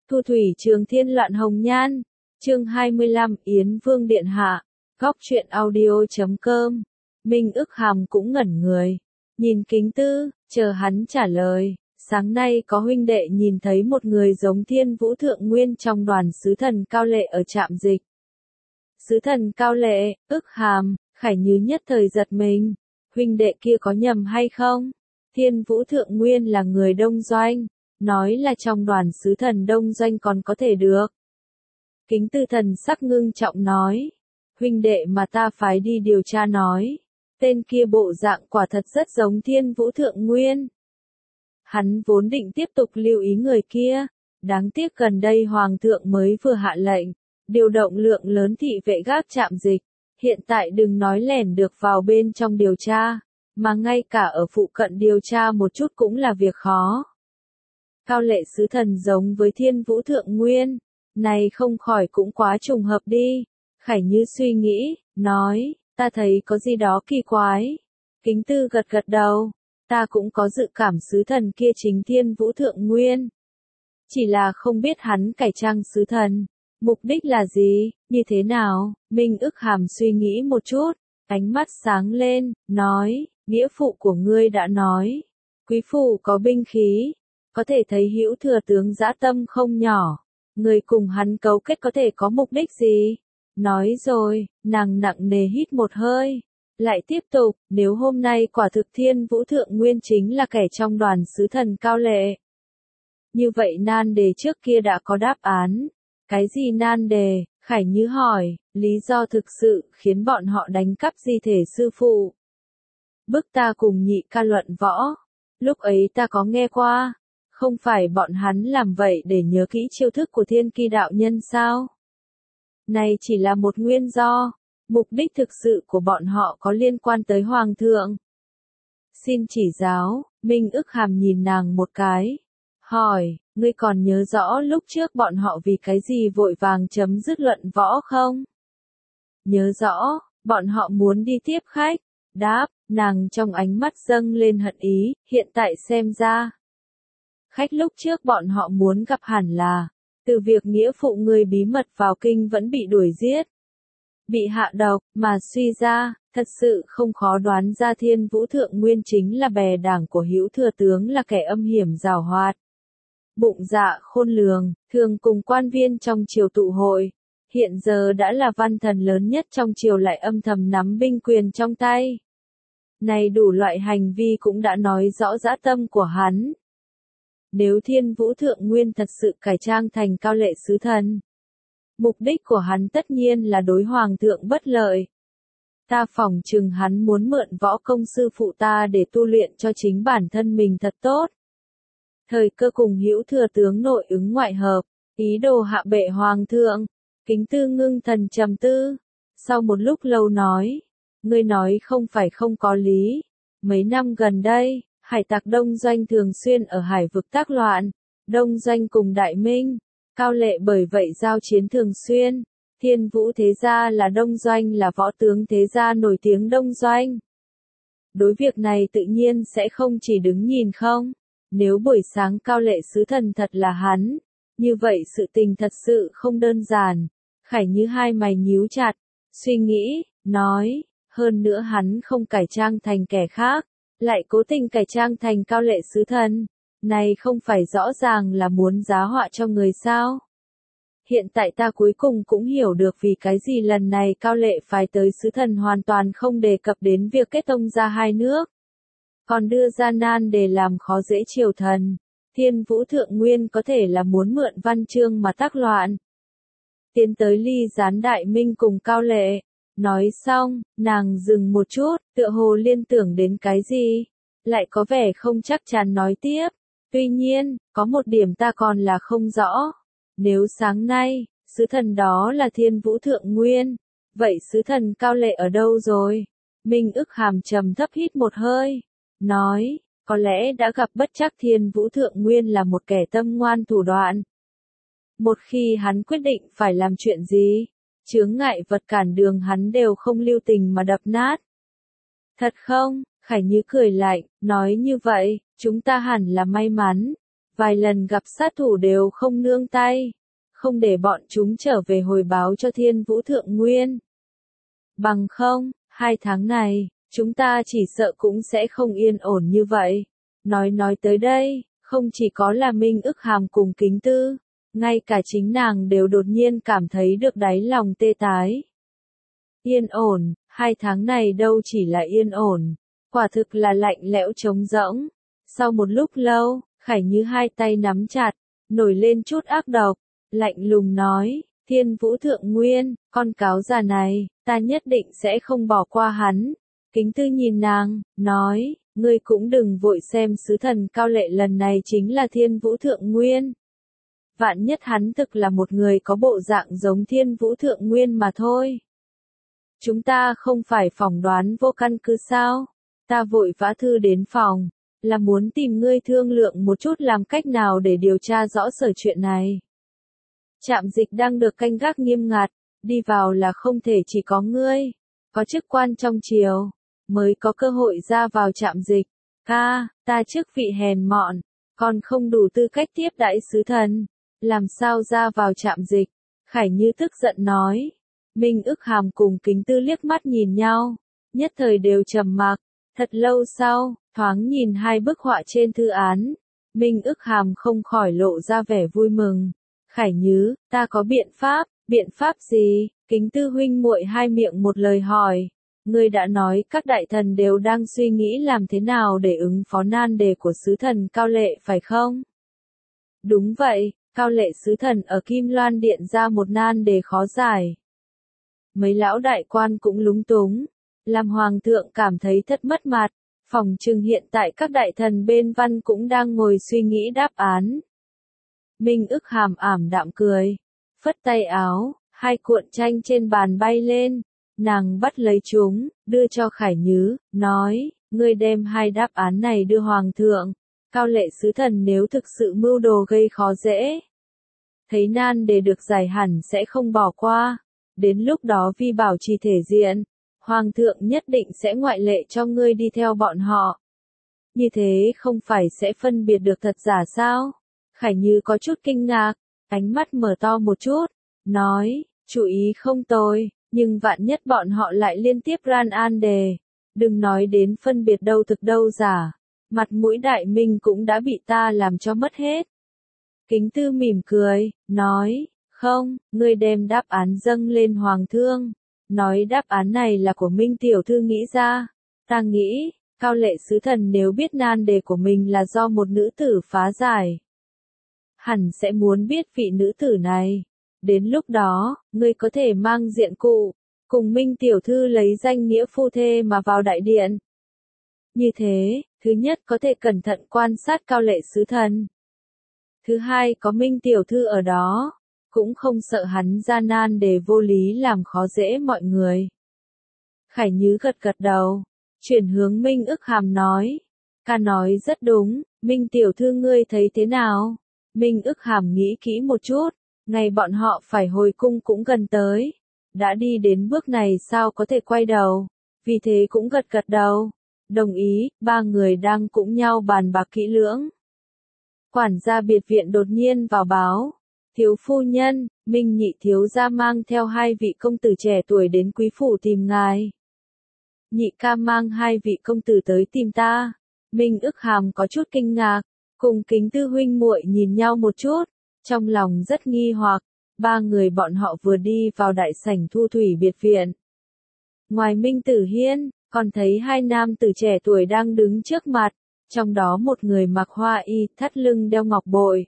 Thu thủy trường thiên loạn hồng nhan. Chương 25 Yến Vương Điện Hạ. Góc truyện audio.com. Minh ức hàm cũng ngẩn người. Nhìn Kính Tư, chờ hắn trả lời. Sáng nay có huynh đệ nhìn thấy một người giống Thiên Vũ Thượng Nguyên trong đoàn sứ thần Cao Lệ ở trạm dịch. Sứ thần Cao Lệ, ức hàm, Khải Như nhất thời giật mình. Huynh đệ kia có nhầm hay không? Thiên Vũ Thượng Nguyên là người Đông Doanh. Nói là trong đoàn sứ thần Đông Doanh còn có thể được. Kính Tư thần sắc ngưng trọng nói. Huynh đệ mà ta phái đi điều tra nói. Tên kia bộ dạng quả thật rất giống Thiên Vũ Thượng Nguyên. Hắn vốn định tiếp tục lưu ý người kia. Đáng tiếc gần đây Hoàng thượng mới vừa hạ lệnh. Điều động lượng lớn thị vệ gác trạm dịch. Hiện tại đừng nói lẻn được vào bên trong điều tra. Mà ngay cả ở phụ cận điều tra một chút cũng là việc khó. Cao Lệ sứ thần giống với Thiên Vũ Thượng Nguyên. Này không khỏi cũng quá trùng hợp đi. Khải Như suy nghĩ, nói, ta thấy có gì đó kỳ quái. Kính Tư gật gật đầu. Ta cũng có dự cảm sứ thần kia chính Thiên Vũ Thượng Nguyên. Chỉ là không biết hắn cải trang sứ thần. Mục đích là gì, như thế nào? Minh ức hàm suy nghĩ một chút. Ánh mắt sáng lên, nói, nghĩa phụ của ngươi đã nói. Quý phụ có binh khí. Có thể thấy Hữu Thừa tướng dã tâm không nhỏ. Người cùng hắn cấu kết có thể có mục đích gì? Nói rồi, nàng nặng nề hít một hơi. Lại tiếp tục, nếu hôm nay quả thực Thiên Vũ Thượng Nguyên chính là kẻ trong đoàn sứ thần Cao Lệ. Như vậy nan đề trước kia đã có đáp án. Cái gì nan đề? Khải Như hỏi, lý do thực sự khiến bọn họ đánh cắp di thể sư phụ. Bức ta cùng nhị ca luận võ. Lúc ấy ta có nghe qua. Không phải bọn hắn làm vậy để nhớ kỹ chiêu thức của Thiên Ki đạo nhân sao? Này chỉ là một nguyên do. Mục đích thực sự của bọn họ có liên quan tới Hoàng thượng. Xin chỉ giáo, Minh ức hàm nhìn nàng một cái. Hỏi, ngươi còn nhớ rõ lúc trước bọn họ vì cái gì vội vàng chấm dứt luận võ không? Nhớ rõ, bọn họ muốn đi tiếp khách. Đáp, nàng trong ánh mắt dâng lên hận ý, hiện tại xem ra. Khách lúc trước bọn họ muốn gặp hẳn là, từ việc nghĩa phụ người bí mật vào kinh vẫn bị đuổi giết. Bị hạ độc, mà suy ra, thật sự không khó đoán ra Thiên Vũ Thượng Nguyên chính là bè đảng của Hữu Thừa tướng là kẻ âm hiểm giàu hoạt. Bụng dạ khôn lường, thường cùng quan viên trong triều tụ hội. Hiện giờ đã là văn thần lớn nhất trong triều lại âm thầm nắm binh quyền trong tay. Này đủ loại hành vi cũng đã nói rõ dã tâm của hắn. Nếu Thiên Vũ Thượng Nguyên thật sự cải trang thành Cao Lệ sứ thần, mục đích của hắn tất nhiên là đối Hoàng thượng bất lợi. Ta phỏng chừng hắn muốn mượn võ công sư phụ ta để tu luyện cho chính bản thân mình thật tốt. Thời cơ cùng Hữu Thừa tướng nội ứng ngoại hợp, ý đồ hạ bệ Hoàng thượng. Kính Tư ngưng thần trầm tư. Sau một lúc lâu nói, ngươi nói không phải không có lý. Mấy năm gần đây, hải tặc Đông Doanh thường xuyên ở hải vực tác loạn. Đông Doanh cùng Đại Minh, Cao Lệ bởi vậy giao chiến thường xuyên. Thiên Vũ thế gia là Đông Doanh là võ tướng thế gia nổi tiếng Đông Doanh. Đối việc này tự nhiên sẽ không chỉ đứng nhìn không. Nếu buổi sáng Cao Lệ sứ thần thật là hắn, như vậy sự tình thật sự không đơn giản. Khải Như hai mày nhíu chặt, suy nghĩ, nói, hơn nữa hắn không cải trang thành kẻ khác, lại cố tình cải trang thành Cao Lệ sứ thần. Này không phải rõ ràng là muốn giá họa cho người sao? Hiện tại ta cuối cùng cũng hiểu được vì cái gì lần này Cao Lệ phái tới sứ thần hoàn toàn không đề cập đến việc kết tông ra hai nước. Còn đưa ra nan để làm khó dễ triều thần. Thiên Vũ Thượng Nguyên có thể là muốn mượn văn chương mà tác loạn. Tiến tới ly gián Đại Minh cùng Cao Lệ. Nói xong, nàng dừng một chút, tựa hồ liên tưởng đến cái gì. Lại có vẻ không chắc chắn nói tiếp. Tuy nhiên, có một điểm ta còn là không rõ. Nếu sáng nay, sứ thần đó là Thiên Vũ Thượng Nguyên, vậy sứ thần Cao Lệ ở đâu rồi? Minh ức hàm trầm thấp hít một hơi. Nói, có lẽ đã gặp bất trắc Thiên Vũ Thượng Nguyên là một kẻ tâm ngoan thủ đoạn. Một khi hắn quyết định phải làm chuyện gì, chướng ngại vật cản đường hắn đều không lưu tình mà đập nát. Thật không? Khải Như cười lạnh, nói như vậy, chúng ta hẳn là may mắn. vài lần gặp sát thủ đều không nương tay, không để bọn chúng trở về hồi báo cho Thiên Vũ Thượng Nguyên. Bằng không, 2 tháng này, chúng ta chỉ sợ cũng sẽ không yên ổn như vậy. Nói tới đây, không chỉ có là Minh Ức Hàm cùng Kính Tư, ngay cả chính nàng đều đột nhiên cảm thấy được đáy lòng tê tái. Yên ổn, 2 tháng này đâu chỉ là yên ổn, quả thực là lạnh lẽo trống rỗng. Sau một lúc lâu, Khải Như hai tay nắm chặt, nổi lên chút ác độc, lạnh lùng nói, Thiên Vũ Thượng Nguyên, con cáo già này, ta nhất định sẽ không bỏ qua hắn. Kính Tư nhìn nàng, nói, ngươi cũng đừng vội xem sứ thần cao lệ lần này chính là Thiên Vũ Thượng Nguyên. Vạn nhất hắn thực là một người có bộ dạng giống Thiên Vũ Thượng Nguyên mà thôi. Chúng ta không phải phỏng đoán vô căn cứ sao? Ta vội vã thư đến phòng, là muốn tìm ngươi thương lượng một chút làm cách nào để điều tra rõ sở chuyện này. Trạm dịch đang được canh gác nghiêm ngặt, đi vào là không thể chỉ có ngươi, có chức quan trong triều, mới có cơ hội ra vào trạm dịch. Ta chức vị hèn mọn, còn không đủ tư cách tiếp đãi sứ thần, làm sao ra vào trạm dịch? Khải Như tức giận nói. Minh Ức Hàm cùng Kính Tư liếc mắt nhìn nhau, nhất thời đều trầm mặc. Thật lâu sau, thoáng nhìn 2 bức họa trên thư án, Minh Ức Hàm không khỏi lộ ra vẻ vui mừng. Khải Như, ta có biện pháp gì? Kính Tư huynh muội hai miệng một lời hỏi. Ngươi đã nói các đại thần đều đang suy nghĩ làm thế nào để ứng phó nan đề của sứ thần Cao Lệ phải không? Đúng vậy, Cao Lệ sứ thần ở Kim Loan Điện ra một nan đề khó giải. Mấy lão đại quan cũng lúng túng, làm hoàng thượng cảm thấy thất mất mặt, phỏng chừng hiện tại các đại thần bên văn cũng đang ngồi suy nghĩ đáp án. Minh Ức Hàm ảm đạm cười, phất tay áo, 2 cuộn tranh trên bàn bay lên, nàng bắt lấy chúng, đưa cho Khải Như, nói, ngươi đem 2 đáp án này đưa hoàng thượng, Cao Lệ sứ thần nếu thực sự mưu đồ gây khó dễ. Thấy nan đề được giải hẳn sẽ không bỏ qua. Đến lúc đó vì bảo trì thể diện, Hoàng thượng nhất định sẽ ngoại lệ cho ngươi đi theo bọn họ. Như thế không phải sẽ phân biệt được thật giả sao? Khải Như có chút kinh ngạc, ánh mắt mở to một chút, nói, chú ý không tồi, nhưng vạn nhất bọn họ lại liên tiếp ran an đề. Đừng nói đến phân biệt đâu thực đâu giả, mặt mũi đại minh cũng đã bị ta làm cho mất hết. Kính Tư mỉm cười, nói, không, ngươi đem đáp án dâng lên hoàng thương. Nói đáp án này là của Minh tiểu thư nghĩ ra. Ta nghĩ, Cao Lệ sứ thần nếu biết nan đề của mình là do một nữ tử phá giải, hẳn sẽ muốn biết vị nữ tử này. Đến lúc đó, ngươi có thể mang diện cụ, cùng Minh tiểu thư lấy danh nghĩa phu thê mà vào đại điện. Như thế, thứ nhất có thể cẩn thận quan sát Cao Lệ sứ thần. Thứ hai có Minh tiểu thư ở đó, cũng không sợ hắn ra nan để vô lý làm khó dễ mọi người. Khải Như gật đầu, chuyển hướng Minh Ức Hàm nói. Ca nói rất đúng, Minh tiểu thư ngươi thấy thế nào? Minh Ức Hàm nghĩ kỹ một chút, ngày bọn họ phải hồi cung cũng gần tới. Đã đi đến bước này sao có thể quay đầu, vì thế cũng gật đầu. Đồng ý, 3 người đang cũng nhau bàn bạc kỹ lưỡng. Quản gia biệt viện đột nhiên vào báo. Thiếu phu nhân, Minh nhị thiếu gia mang theo 2 vị công tử trẻ tuổi đến quý phủ tìm ngài. Nhị ca mang 2 vị công tử tới tìm ta. Minh Ức Hàm có chút kinh ngạc, cùng Kính Tư huynh muội nhìn nhau một chút, trong lòng rất nghi hoặc. 3 người bọn họ vừa đi vào đại sảnh Thu Thủy biệt viện. Ngoài Minh Tử Hiên, còn thấy 2 nam tử trẻ tuổi đang đứng trước mặt, trong đó một người mặc hoa y, thắt lưng đeo ngọc bội.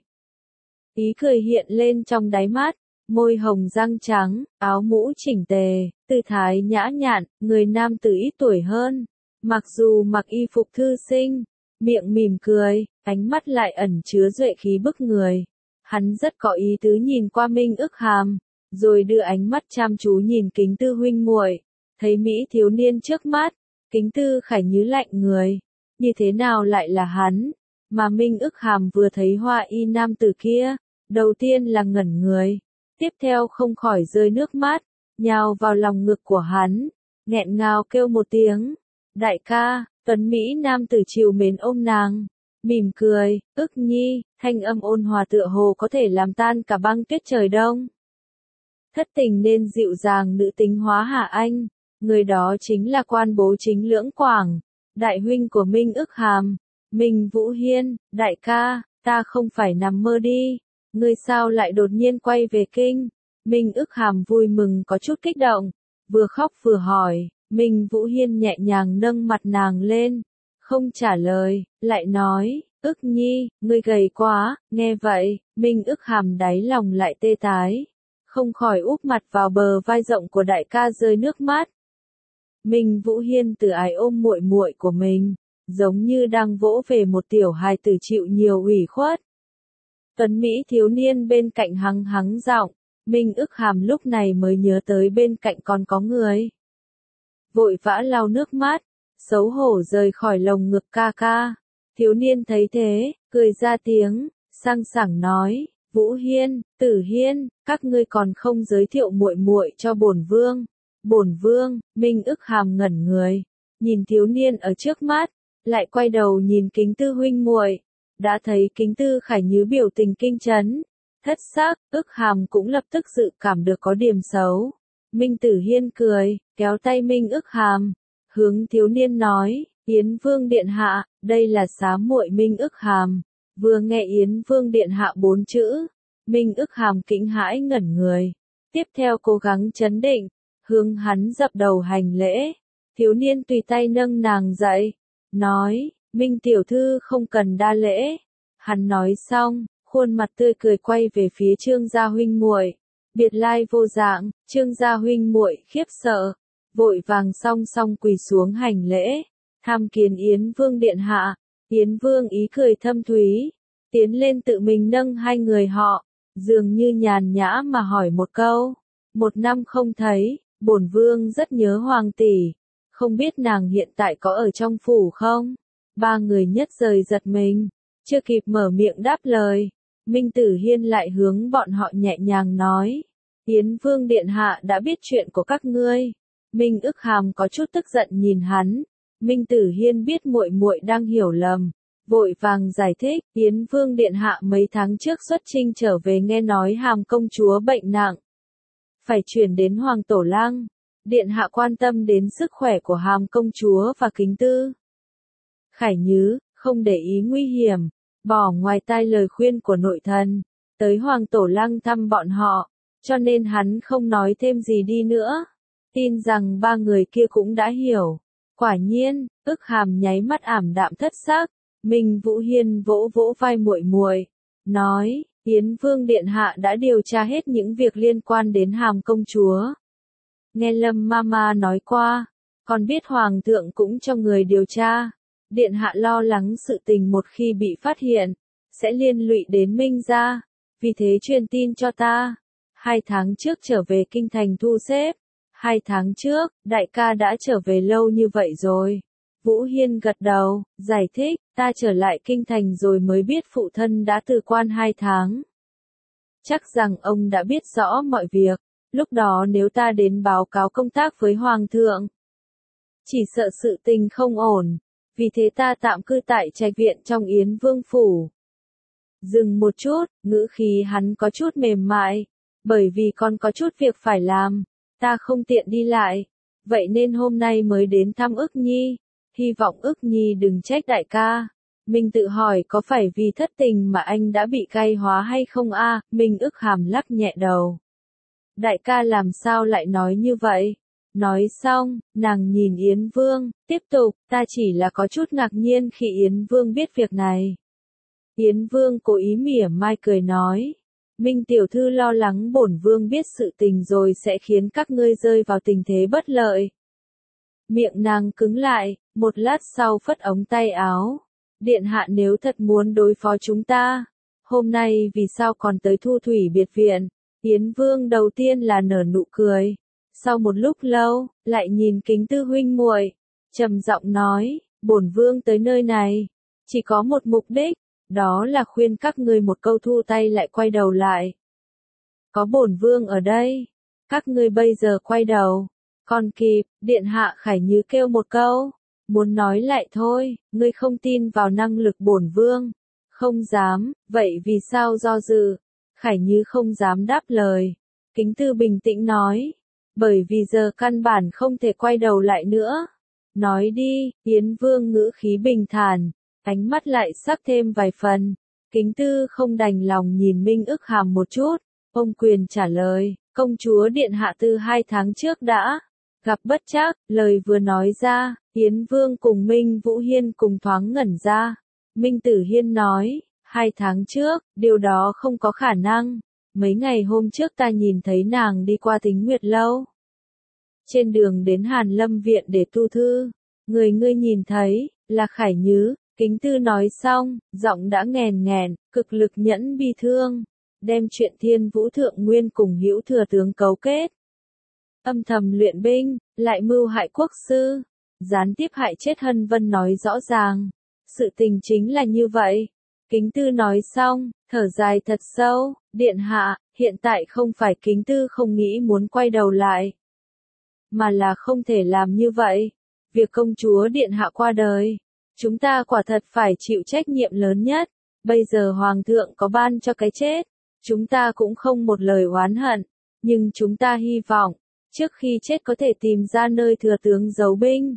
Ý cười hiện lên trong đáy mắt, môi hồng răng trắng, áo mũ chỉnh tề, tư thái nhã nhặn, người nam tử ít tuổi hơn. Mặc dù mặc y phục thư sinh, miệng mỉm cười, ánh mắt lại ẩn chứa duệ khí bức người. Hắn rất có ý tứ nhìn qua Minh Ức Hàm, rồi đưa ánh mắt chăm chú nhìn Kính Tư huynh muội, thấy mỹ thiếu niên trước mắt, Kính Tư Khải Như lạnh người, như thế nào lại là hắn? Mà Minh Ức Hàm vừa thấy hoa y nam tử kia, đầu tiên là ngẩn người, tiếp theo không khỏi rơi nước mắt, nhào vào lòng ngực của hắn, nghẹn ngào kêu một tiếng. Đại ca, tuấn Mỹ nam tử chiều mến ôm nàng, mỉm cười, ức nhi, thanh âm ôn hòa tựa hồ có thể làm tan cả băng tuyết trời đông. Thất tình nên dịu dàng nữ tính hóa hả anh, người đó chính là quan bố chính Lưỡng Quảng, đại huynh của Minh ức hàm, Minh Vũ Hiên, đại ca, ta không phải nằm mơ đi, ngươi sao lại đột nhiên quay về kinh, Minh ức hàm vui mừng có chút kích động, vừa khóc vừa hỏi, Minh Vũ Hiên nhẹ nhàng nâng mặt nàng lên, không trả lời, lại nói, ức nhi, ngươi gầy quá, nghe vậy, Minh ức hàm đáy lòng lại tê tái, không khỏi úp mặt vào bờ vai rộng của đại ca rơi nước mắt. Minh Vũ Hiên từ ái ôm muội muội của mình, giống như đang vỗ về một tiểu hài tử chịu nhiều ủy khuất. Tuấn Mỹ thiếu niên bên cạnh hắng hắng giọng, Minh ức hàm lúc này mới nhớ tới bên cạnh còn có người. Vội vã lau nước mắt, xấu hổ rời khỏi lồng ngực ca ca. Thiếu niên thấy thế, cười ra tiếng, sang sảng nói, Vũ Hiên, Tử Hiên, các ngươi còn không giới thiệu muội muội cho bổn vương. Bổn vương, Minh ức hàm ngẩn người, nhìn thiếu niên ở trước mắt, lại quay đầu nhìn Kính Tư huynh muội, đã thấy Kính Tư Khải Nhứ biểu tình kinh chấn, thất sắc, ức hàm cũng lập tức dự cảm được có điểm xấu. Minh Tử Hiên cười, kéo tay Minh ức hàm, hướng thiếu niên nói, Yến Vương Điện Hạ, đây là xá muội Minh ức hàm. Vừa nghe Yến Vương Điện Hạ 4 chữ, Minh ức hàm kinh hãi ngẩn người, tiếp theo cố gắng chấn định, hướng hắn dập đầu hành lễ, thiếu niên tùy tay nâng nàng dậy, nói, Minh tiểu thư không cần đa lễ. Hắn nói xong, khuôn mặt tươi cười quay về phía Trương gia huynh muội, biệt lai vô dạng, Trương gia huynh muội khiếp sợ, vội vàng song song quỳ xuống hành lễ, tham kiến Yến Vương Điện Hạ. Yến Vương ý cười thâm thúy, tiến lên tự mình nâng hai người họ, dường như nhàn nhã mà hỏi một câu, 1 năm không thấy, bổn vương rất nhớ hoàng tỷ, không biết nàng hiện tại có ở trong phủ không? Ba người nhất thời giật mình, chưa kịp mở miệng đáp lời, Minh Tử Hiên lại hướng bọn họ nhẹ nhàng nói, Yến Vương Điện Hạ đã biết chuyện của các ngươi. Minh ức hàm có chút tức giận nhìn hắn. Minh Tử Hiên biết muội muội đang hiểu lầm, vội vàng giải thích, Yến Vương Điện Hạ mấy tháng trước xuất chinh trở về nghe nói Hàm công chúa bệnh nặng, phải chuyển đến Hoàng Tổ Lăng. Điện Hạ quan tâm đến sức khỏe của Hàm công chúa và Kính Tư Khải Nhứ, không để ý nguy hiểm, bỏ ngoài tai lời khuyên của nội thần, tới Hoàng Tổ Lăng thăm bọn họ, cho nên hắn không nói thêm gì đi nữa. Tin rằng ba người kia cũng đã hiểu. Quả nhiên, ức hàm nháy mắt ảm đạm thất sắc, Minh Vũ Hiên vỗ vỗ vai muội muội, nói, Yến Vương Điện Hạ đã điều tra hết những việc liên quan đến Hàm công chúa. Nghe Lâm Mama nói qua, còn biết Hoàng thượng cũng cho người điều tra. Điện Hạ lo lắng sự tình một khi bị phát hiện, sẽ liên lụy đến Minh gia, vì thế truyền tin cho ta. 2 tháng trước trở về kinh thành thu xếp. 2 tháng trước, đại ca đã trở về lâu như vậy rồi. Vũ Hiên gật đầu, giải thích, ta trở lại kinh thành rồi mới biết phụ thân đã từ quan 2 tháng. Chắc rằng ông đã biết rõ mọi việc, lúc đó nếu ta đến báo cáo công tác với Hoàng thượng, chỉ sợ sự tình không ổn, vì thế ta tạm cư tại trạch viện trong Yến Vương Phủ. Dừng một chút, ngữ khí hắn có chút mềm mại, bởi vì con có chút việc phải làm. Ta không tiện đi lại, vậy nên hôm nay mới đến thăm ức nhi, hy vọng ức nhi đừng trách đại ca. Mình tự hỏi có phải vì thất tình mà anh đã bị cay hóa hay không a? Mình ức hàm lắc nhẹ đầu. Đại ca làm sao lại nói như vậy? Nói xong, nàng nhìn Yến Vương, tiếp tục, ta chỉ là có chút ngạc nhiên khi Yến Vương biết việc này. Yến Vương cố ý mỉa mai cười nói. Minh tiểu thư lo lắng bổn vương biết sự tình rồi sẽ khiến các ngươi rơi vào tình thế bất lợi. Miệng nàng cứng lại, một lát sau phất ống tay áo. Điện hạ nếu thật muốn đối phó chúng ta, hôm nay vì sao còn tới Thu Thủy biệt viện? Yến Vương đầu tiên là nở nụ cười, sau một lúc lâu, lại nhìn Kính Tư huynh muội, trầm giọng nói, bổn vương tới nơi này, chỉ có một mục đích. Đó là khuyên các ngươi một câu thu tay lại quay đầu lại. Có bổn vương ở đây, các ngươi bây giờ quay đầu, còn kịp, Điện Hạ Khải Nhứ kêu một câu, muốn nói lại thôi, ngươi không tin vào năng lực bổn vương. Không dám, vậy vì sao do dự? Khải Nhứ không dám đáp lời. Kính Tư bình tĩnh nói, bởi vì giờ căn bản không thể quay đầu lại nữa. Nói đi, Yến Vương ngữ khí bình thản, ánh mắt lại sắc thêm vài phần. Kính Tư không đành lòng nhìn Minh Ức Hàm một chút, ông quyền trả lời, công chúa điện hạ từ 2 tháng trước đã gặp bất trắc, lời vừa nói ra, Yến Vương cùng Minh Vũ Hiên cùng thoáng ngẩn ra. Minh Tử Hiên nói, 2 tháng trước, điều đó không có khả năng. Mấy ngày hôm trước ta nhìn thấy nàng đi qua Tính Nguyệt Lâu. Trên đường đến Hàn Lâm Viện để tu thư, người ngươi nhìn thấy, là Khải Nhứ. Kính Tư nói xong, giọng đã nghèn nghẹn, cực lực nhẫn bi thương, đem chuyện Thiên Vũ Thượng Nguyên cùng Hữu Thừa tướng cấu kết. Âm thầm luyện binh, lại mưu hại quốc sư, gián tiếp hại chết Hân Vân nói rõ ràng. Sự tình chính là như vậy. Kính Tư nói xong, thở dài thật sâu, điện hạ, hiện tại không phải Kính Tư không nghĩ muốn quay đầu lại, mà là không thể làm như vậy. Việc công chúa điện hạ qua đời, chúng ta quả thật phải chịu trách nhiệm lớn nhất. Bây giờ Hoàng thượng có ban cho cái chết, chúng ta cũng không một lời oán hận, nhưng chúng ta hy vọng, trước khi chết có thể tìm ra nơi thừa tướng giấu binh.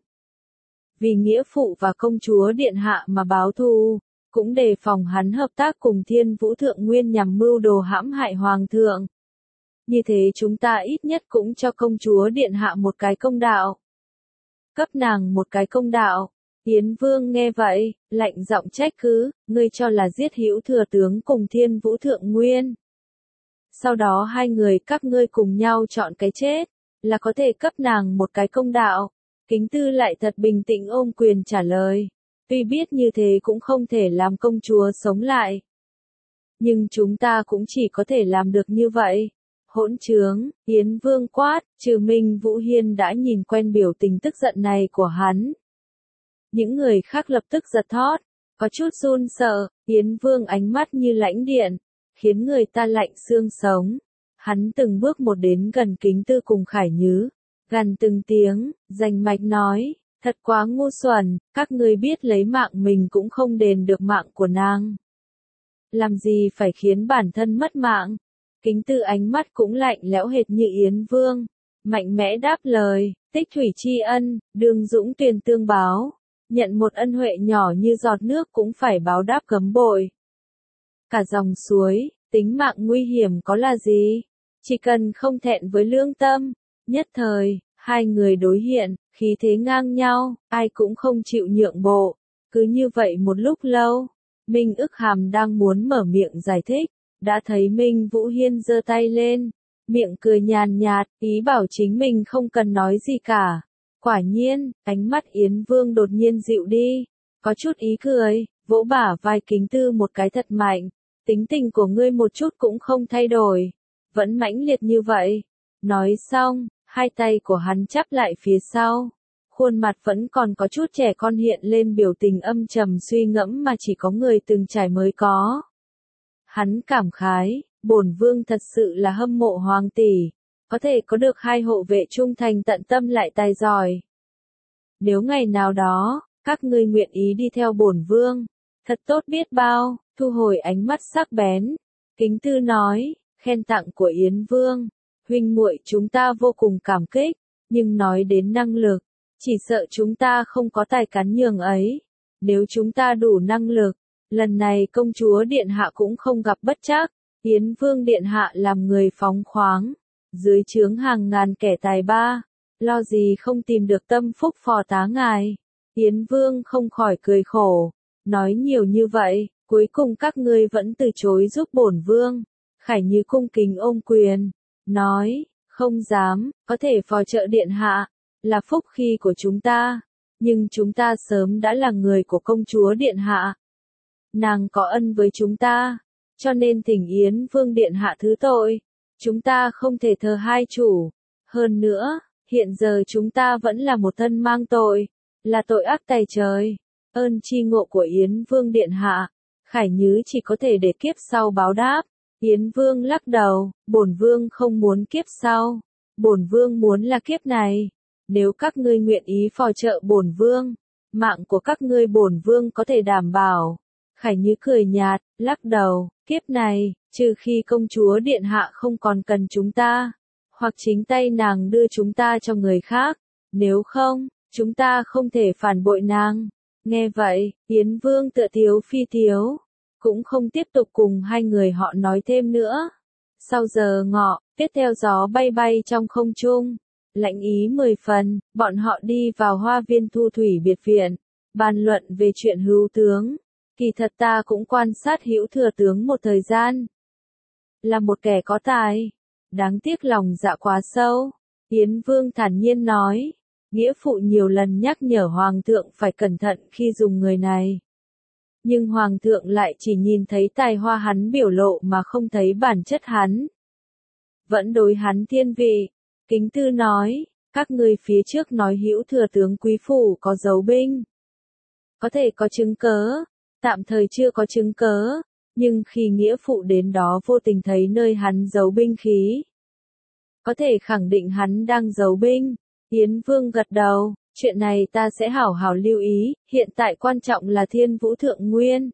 Vì nghĩa phụ và công chúa điện hạ mà báo thù, cũng đề phòng hắn hợp tác cùng Thiên Vũ Thượng Nguyên nhằm mưu đồ hãm hại Hoàng thượng. Như thế chúng ta ít nhất cũng cho công chúa điện hạ một cái công đạo. Cấp nàng một cái công đạo. Yến Vương nghe vậy, lạnh giọng trách cứ, ngươi cho là giết Hữu Thừa tướng cùng Thiên Vũ Thượng Nguyên. Sau đó hai người các ngươi cùng nhau chọn cái chết, là có thể cấp nàng một cái công đạo. Kính Tư lại thật bình tĩnh ôm quyền trả lời. Tuy biết như thế cũng không thể làm công chúa sống lại, nhưng chúng ta cũng chỉ có thể làm được như vậy. Hỗn trướng, Yến Vương quát, trừ Minh Vũ Hiên đã nhìn quen biểu tình tức giận này của hắn. Những người khác lập tức giật thót, có chút run sợ, Yến Vương ánh mắt như lãnh điện, khiến người ta lạnh xương sống. Hắn từng bước một đến gần Kính Tư cùng Khải Nhứ, gằn từng tiếng, rành mạch nói, thật quá ngu xuẩn, các ngươi biết lấy mạng mình cũng không đền được mạng của nàng. Làm gì phải khiến bản thân mất mạng? Kính Tư ánh mắt cũng lạnh lẽo hệt như Yến Vương, mạnh mẽ đáp lời, tích thủy tri ân, đương dũng tuyền tương báo, nhận một ân huệ nhỏ như giọt nước cũng phải báo đáp gấp bội. Cả dòng suối, tính mạng nguy hiểm có là gì? Chỉ cần không thẹn với lương tâm. Nhất thời, hai người đối hiện, khí thế ngang nhau, ai cũng không chịu nhượng bộ. Cứ như vậy một lúc lâu, Minh Ức Hàm đang muốn mở miệng giải thích, đã thấy Minh Vũ Hiên giơ tay lên, miệng cười nhàn nhạt, ý bảo chính mình không cần nói gì cả. Quả nhiên, ánh mắt Yến Vương đột nhiên dịu đi, có chút ý cười, vỗ bả vai Kính Tư một cái thật mạnh. Tính tình của ngươi một chút cũng không thay đổi, vẫn mãnh liệt như vậy. Nói xong, hai tay của hắn chắp lại phía sau, khuôn mặt vẫn còn có chút trẻ con hiện lên biểu tình âm trầm suy ngẫm mà chỉ có người từng trải mới có. Hắn cảm khái, bổn vương thật sự là hâm mộ hoàng tỷ, có thể có được hai hộ vệ trung thành tận tâm lại tài giỏi. Nếu ngày nào đó, các ngươi nguyện ý đi theo bổn vương, thật tốt biết bao. Thu hồi ánh mắt sắc bén, Kính Tư nói, khen tặng của Yến Vương, huynh muội chúng ta vô cùng cảm kích, nhưng nói đến năng lực, chỉ sợ chúng ta không có tài cán nhường ấy. Nếu chúng ta đủ năng lực, lần này công chúa điện hạ cũng không gặp bất trắc. Yến Vương điện hạ làm người phóng khoáng, dưới trướng hàng ngàn kẻ tài ba, lo gì không tìm được tâm phúc phò tá ngài. Yến Vương không khỏi cười khổ, nói nhiều như vậy, cuối cùng các ngươi vẫn từ chối giúp bổn vương. Khải Nhứ cung kính ôm quyền, nói, không dám, có thể phò trợ điện hạ, là phúc khí của chúng ta, nhưng chúng ta sớm đã là người của công chúa điện hạ. Nàng có ân với chúng ta, cho nên thỉnh Yến Vương điện hạ thứ tội, chúng ta không thể thờ hai chủ. Hơn nữa, hiện giờ chúng ta vẫn là một thân mang tội, là tội ác tày trời. Ơn chi ngộ của Yến Vương điện hạ, Khải Nhứ chỉ có thể để kiếp sau báo đáp. Yến Vương lắc đầu, bổn vương không muốn kiếp sau, bổn vương muốn là kiếp này. Nếu các ngươi nguyện ý phò trợ bổn vương, Mạng của các ngươi bổn vương có thể đảm bảo. Khải Như cười nhạt, lắc đầu, kiếp này, trừ khi công chúa điện hạ không còn cần chúng ta, hoặc chính tay nàng đưa chúng ta cho người khác, nếu không, chúng ta không thể phản bội nàng. Nghe vậy, Yến Vương tựa thiếu phi thiếu, cũng không tiếp tục cùng hai người họ nói thêm nữa. Sau giờ ngọ, tiếp theo gió bay bay trong không trung, lạnh ý 10 phần, bọn họ đi vào hoa viên Thu Thủy biệt viện, bàn luận về chuyện Hữu tướng. Kỳ thật ta cũng quan sát Hữu thừa tướng một thời gian. Là một kẻ có tài, đáng tiếc lòng dạ quá sâu. Yến Vương thản nhiên nói, nghĩa phụ nhiều lần nhắc nhở Hoàng thượng phải cẩn thận khi dùng người này. Nhưng Hoàng thượng lại chỉ nhìn thấy tài hoa hắn biểu lộ mà không thấy bản chất hắn. Vẫn đối hắn thiên vị. Kính Tư nói, các ngươi phía trước nói Hữu thừa tướng quý phủ có giấu binh. Có thể có chứng cớ, tạm thời chưa có chứng cớ, nhưng khi nghĩa phụ đến đó vô tình thấy nơi hắn giấu binh khí. Có thể khẳng định hắn đang giấu binh. Yến Vương gật đầu, chuyện này ta sẽ hảo hảo lưu ý, hiện tại quan trọng là Thiên Vũ Thượng Nguyên.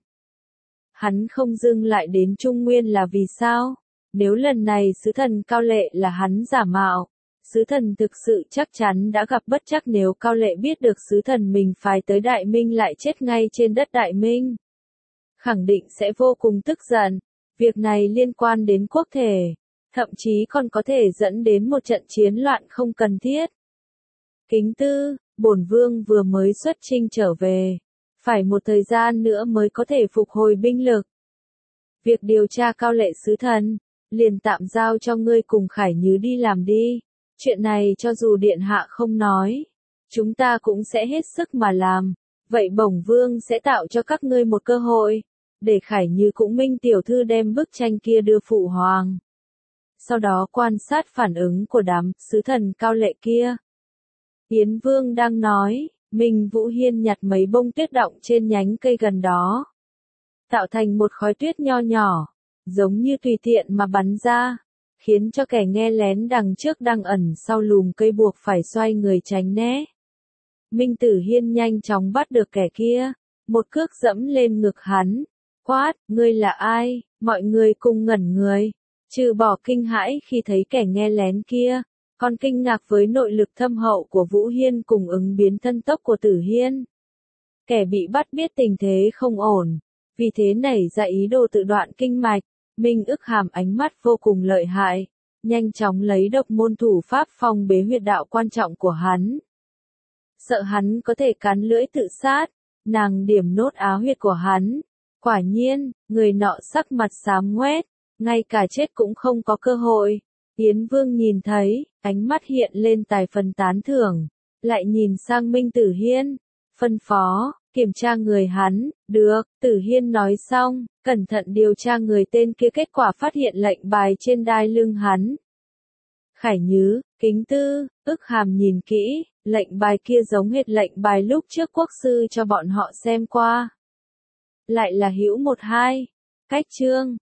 Hắn không dừng lại đến Trung Nguyên là vì sao? Nếu lần này sứ thần Cao Lệ là hắn giả mạo, sứ thần thực sự chắc chắn đã gặp bất trắc nếu Cao Lệ biết được sứ thần mình phái tới Đại Minh lại chết ngay trên đất Đại Minh. Khẳng định sẽ vô cùng tức giận, việc này liên quan đến quốc thể, thậm chí còn có thể dẫn đến một trận chiến loạn không cần thiết. Kính Tư, bổn vương vừa mới xuất chinh trở về, phải một thời gian nữa mới có thể phục hồi binh lực. Việc điều tra Cao Lệ sứ thần, liền tạm giao cho ngươi cùng Khải Như đi làm đi. Chuyện này cho dù điện hạ không nói, chúng ta cũng sẽ hết sức mà làm. Vậy bổng vương sẽ tạo cho các ngươi một cơ hội, để Khải Như cũng Minh tiểu thư đem bức tranh kia đưa phụ hoàng. Sau đó quan sát phản ứng của đám sứ thần Cao Lệ kia. Yến Vương đang nói, Minh Vũ Hiên nhặt mấy bông tuyết đọng trên nhánh cây gần đó, tạo thành một khói tuyết nho nhỏ, giống như tùy tiện mà bắn ra, khiến cho kẻ nghe lén đằng trước đang ẩn sau lùm cây buộc phải xoay người tránh né. Minh Tử Hiên nhanh chóng bắt được kẻ kia, một cước dẫm lên ngực hắn, quát, ngươi là ai? Mọi người cùng ngẩn người, trừ bỏ kinh hãi khi thấy kẻ nghe lén kia, còn kinh ngạc với nội lực thâm hậu của Vũ Hiên cùng ứng biến thân tốc của Tử Hiên. Kẻ bị bắt biết tình thế không ổn, vì thế nảy ra ý đồ tự đoạn kinh mạch. Minh Ức Hàm ánh mắt vô cùng lợi hại, nhanh chóng lấy độc môn thủ pháp phong bế huyệt đạo quan trọng của hắn. Sợ hắn có thể cắn lưỡi tự sát, nàng điểm nốt á huyệt của hắn. Quả nhiên, người nọ sắc mặt xám ngoét, ngay cả chết cũng không có cơ hội. Yến Vương nhìn thấy, ánh mắt hiện lên tài phần tán thưởng, lại nhìn sang Minh Tử Hiên, phân phó, kiểm tra người hắn. Được, Tử Hiên nói xong, cẩn thận điều tra người tên kia, kết quả phát hiện lệnh bài trên đai lưng hắn. Khải Như, Kính Tư, Ức Hàm nhìn kỹ, lệnh bài kia giống hệt lệnh bài lúc trước quốc sư cho bọn họ xem qua. Lại là Hữu 12. Cách chương